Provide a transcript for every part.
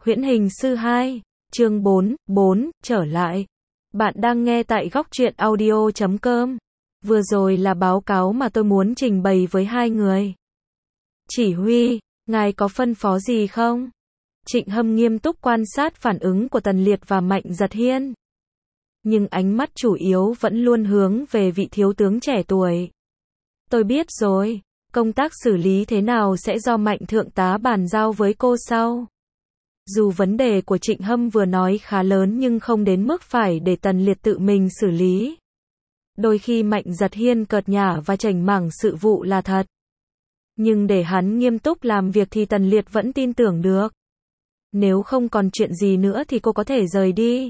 Huyễn Hình Sư 2, chương 4, trở lại. Bạn đang nghe tại góc truyện audio.com. Vừa rồi là báo cáo mà tôi muốn trình bày với hai người. Chỉ huy, ngài có phân phó gì không? Trịnh Hâm nghiêm túc quan sát phản ứng của Tần Liệt và Mạnh Giật Hiên. Nhưng ánh mắt chủ yếu vẫn luôn hướng về vị thiếu tướng trẻ tuổi. Tôi biết rồi, công tác xử lý thế nào sẽ do Mạnh thượng tá bàn giao với cô sau. Dù vấn đề của Trịnh Hâm vừa nói khá lớn nhưng không đến mức phải để Tần Liệt tự mình xử lý. Đôi khi Mạnh Giật Hiên cợt nhả và chảnh mảng sự vụ là thật. Nhưng để hắn nghiêm túc làm việc thì Tần Liệt vẫn tin tưởng được. Nếu không còn chuyện gì nữa thì cô có thể rời đi.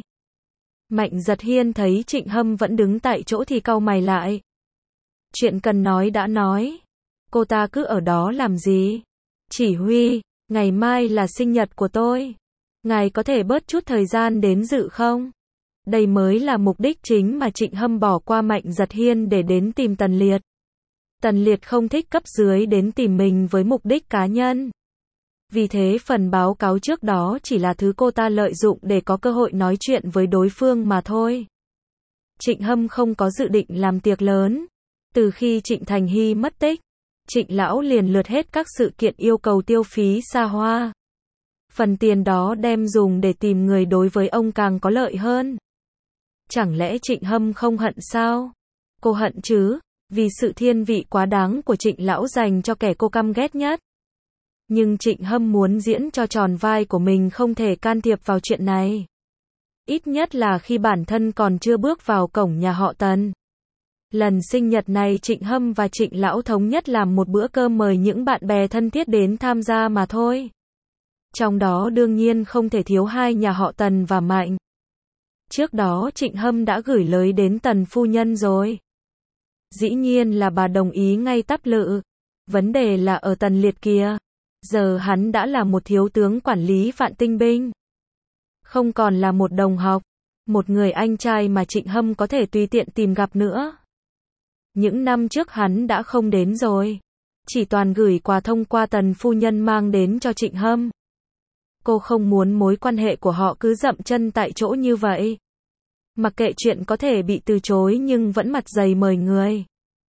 Mạnh Giật Hiên thấy Trịnh Hâm vẫn đứng tại chỗ thì cau mày lại. Chuyện cần nói đã nói. Cô ta cứ ở đó làm gì? Chỉ huy, ngày mai là sinh nhật của tôi. Ngài có thể bớt chút thời gian đến dự không? Đây mới là mục đích chính mà Trịnh Hâm bỏ qua Mạnh Giật Hiên để đến tìm Tần Liệt. Tần Liệt không thích cấp dưới đến tìm mình với mục đích cá nhân. Vì thế phần báo cáo trước đó chỉ là thứ cô ta lợi dụng để có cơ hội nói chuyện với đối phương mà thôi. Trịnh Hâm không có dự định làm tiệc lớn. Từ khi Trịnh Thành Hy mất tích, Trịnh lão liền lượt hết các sự kiện yêu cầu tiêu phí xa hoa. Phần tiền đó đem dùng để tìm người đối với ông càng có lợi hơn. Chẳng lẽ Trịnh Hâm không hận sao? Cô hận chứ, vì sự thiên vị quá đáng của Trịnh lão dành cho kẻ cô căm ghét nhất. Nhưng Trịnh Hâm muốn diễn cho tròn vai của mình không thể can thiệp vào chuyện này. Ít nhất là khi bản thân còn chưa bước vào cổng nhà họ Tần. Lần sinh nhật này Trịnh Hâm và Trịnh lão thống nhất làm một bữa cơm mời những bạn bè thân thiết đến tham gia mà thôi. Trong đó đương nhiên không thể thiếu hai nhà họ Tần và Mạnh. Trước đó Trịnh Hâm đã gửi lời đến Tần phu nhân rồi. Dĩ nhiên là bà đồng ý ngay tắp lự. Vấn đề là ở Tần Liệt kia. Giờ hắn đã là một thiếu tướng quản lý vạn tinh binh. Không còn là một đồng học. Một người anh trai mà Trịnh Hâm có thể tùy tiện tìm gặp nữa. Những năm trước hắn đã không đến rồi. Chỉ toàn gửi quà thông qua Tần phu nhân mang đến cho Trịnh Hâm. Cô không muốn mối quan hệ của họ cứ dậm chân tại chỗ như vậy. Mặc kệ chuyện có thể bị từ chối nhưng vẫn mặt dày mời người.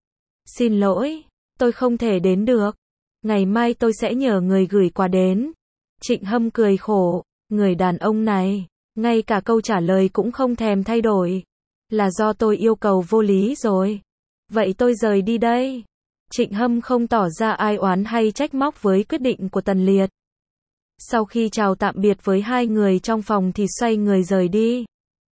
Xin lỗi, tôi không thể đến được. Ngày mai tôi sẽ nhờ người gửi quà đến. Trịnh Hâm cười khổ, người đàn ông này, ngay cả câu trả lời cũng không thèm thay đổi. Là do tôi yêu cầu vô lý rồi. Vậy tôi rời đi đây. Trịnh Hâm không tỏ ra ai oán hay trách móc với quyết định của Tần Liệt. Sau khi chào tạm biệt với hai người trong phòng thì xoay người rời đi.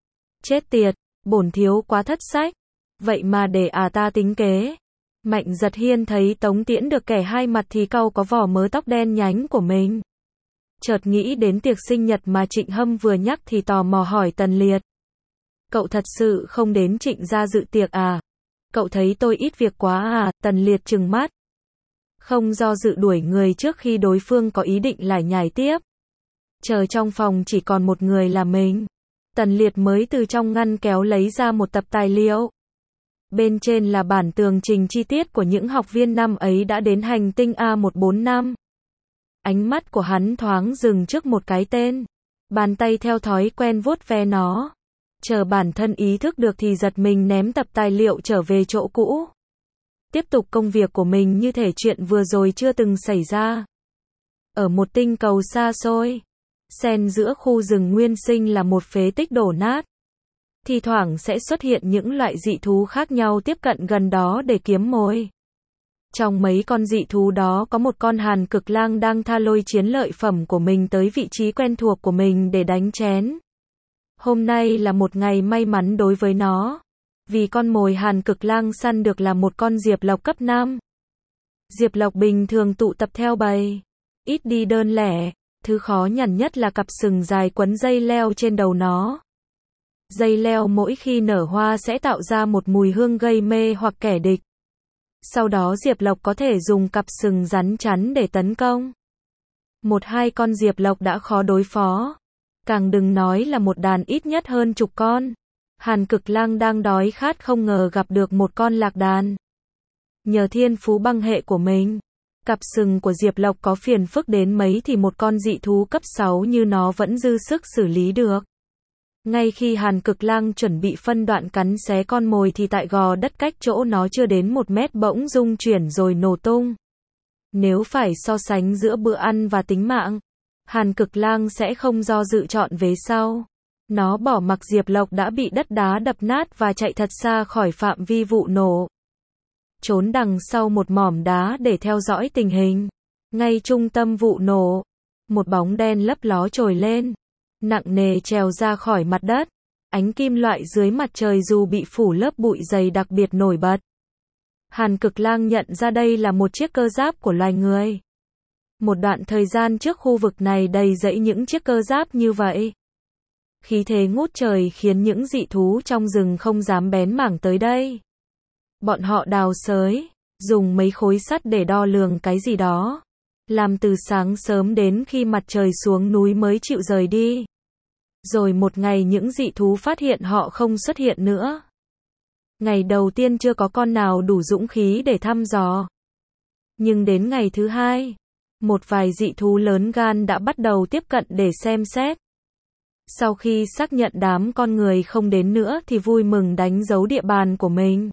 Chết tiệt, bổn thiếu quá thất sách. Vậy mà để ta tính kế. Mạnh Giật Hiên thấy Tống Tiễn được kẻ hai mặt thì cau có vỏ mớ tóc đen nhánh của mình. Chợt nghĩ đến tiệc sinh nhật mà Trịnh Hâm vừa nhắc thì tò mò hỏi Tần Liệt. Cậu thật sự không đến Trịnh gia dự tiệc à? Cậu thấy tôi ít việc quá à? Tần Liệt trừng mắt. Không do dự đuổi người trước khi đối phương có ý định lải nhải tiếp. Chờ trong phòng chỉ còn một người là mình. Tần Liệt mới từ trong ngăn kéo lấy ra một tập tài liệu. Bên trên là bản tường trình chi tiết của những học viên năm ấy đã đến hành tinh A145. Ánh mắt của hắn thoáng dừng trước một cái tên. Bàn tay theo thói quen vuốt ve nó. Chờ bản thân ý thức được thì giật mình ném tập tài liệu trở về chỗ cũ. Tiếp tục công việc của mình như thể chuyện vừa rồi chưa từng xảy ra. Ở một tinh cầu xa xôi, xen giữa khu rừng nguyên sinh là một phế tích đổ nát. Thì thoảng sẽ xuất hiện những loại dị thú khác nhau tiếp cận gần đó để kiếm mồi. Trong mấy con dị thú đó có một con hàn cực lang đang tha lôi chiến lợi phẩm của mình tới vị trí quen thuộc của mình để đánh chén. Hôm nay là một ngày may mắn đối với nó. Vì con mồi hàn cực lang săn được là một con diệp lộc cấp 5. Diệp lộc bình thường tụ tập theo bầy. Ít đi đơn lẻ. Thứ khó nhằn nhất là cặp sừng dài quấn dây leo trên đầu nó. Dây leo mỗi khi nở hoa sẽ tạo ra một mùi hương gây mê hoặc kẻ địch. Sau đó diệp lộc có thể dùng cặp sừng rắn chắn để tấn công. Một hai con diệp lộc đã khó đối phó. Càng đừng nói là một đàn ít nhất hơn chục con. Hàn cực lang đang đói khát không ngờ gặp được một con lạc đàn. Nhờ thiên phú băng hệ của mình, Cặp sừng của Diệp Lộc có phiền phức đến mấy thì một con dị thú cấp 6 như nó vẫn dư sức xử lý được. Ngay khi Hàn Cực Lang chuẩn bị phân đoạn cắn xé con mồi thì tại gò đất cách chỗ nó chưa đến 1 mét bỗng rung chuyển rồi nổ tung. Nếu phải so sánh giữa bữa ăn và tính mạng, Hàn Cực Lang sẽ không do dự chọn vế sau. Nó bỏ mặc Diệp Lộc đã bị đất đá đập nát và chạy thật xa khỏi phạm vi vụ nổ. Trốn đằng sau một mỏm đá để theo dõi tình hình. Ngay trung tâm vụ nổ, một bóng đen lấp ló trồi lên, nặng nề trèo ra khỏi mặt đất. Ánh kim loại dưới mặt trời dù bị phủ lớp bụi dày đặc biệt nổi bật. Hàn Cực Lang nhận ra đây là một chiếc cơ giáp của loài người. Một đoạn thời gian trước khu vực này đầy rẫy những chiếc cơ giáp như vậy. Khí thế ngút trời khiến những dị thú trong rừng không dám bén mảng tới đây. Bọn họ đào xới, dùng mấy khối sắt để đo lường cái gì đó. Làm từ sáng sớm đến khi mặt trời xuống núi mới chịu rời đi. Rồi một ngày những dị thú phát hiện họ không xuất hiện nữa. Ngày đầu tiên chưa có con nào đủ dũng khí để thăm dò. Nhưng đến ngày thứ hai, một vài dị thú lớn gan đã bắt đầu tiếp cận để xem xét. Sau khi xác nhận đám con người không đến nữa thì vui mừng đánh dấu địa bàn của mình.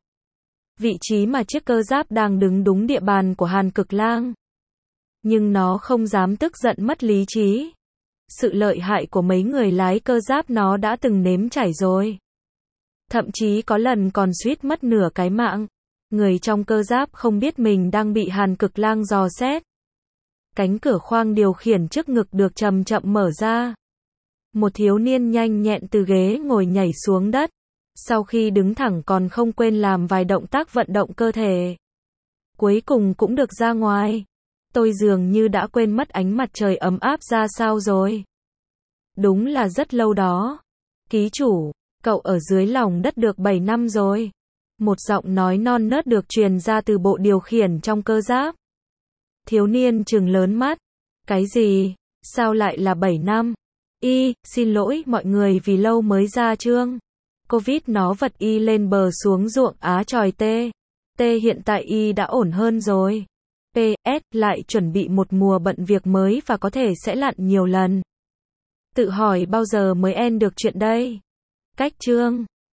Vị trí mà chiếc cơ giáp đang đứng đúng địa bàn của Hàn Cực Lang. Nhưng nó không dám tức giận mất lý trí. Sự lợi hại của mấy người lái cơ giáp nó đã từng nếm trải rồi. Thậm chí có lần còn suýt mất nửa cái mạng. Người trong cơ giáp không biết mình đang bị Hàn Cực Lang dò xét. Cánh cửa khoang điều khiển trước ngực được chậm chậm mở ra. Một thiếu niên nhanh nhẹn từ ghế ngồi nhảy xuống đất. Sau khi đứng thẳng còn không quên làm vài động tác vận động cơ thể. Cuối cùng cũng được ra ngoài. Tôi dường như đã quên mất ánh mặt trời ấm áp ra sao rồi. Đúng là rất lâu đó. Ký chủ, cậu ở dưới lòng đất được 7 năm rồi. Một giọng nói non nớt được truyền ra từ bộ điều khiển trong cơ giáp. Thiếu niên trừng lớn mắt. Cái gì? Sao lại là 7 năm? Xin lỗi mọi người vì lâu mới ra chương. Covid nó vật y lên bờ xuống ruộng á tròi tê. Hiện tại y đã ổn hơn rồi. PS, lại chuẩn bị một mùa bận việc mới và có thể sẽ lặn nhiều lần. Tự hỏi bao giờ mới end được chuyện đây? Cách chương.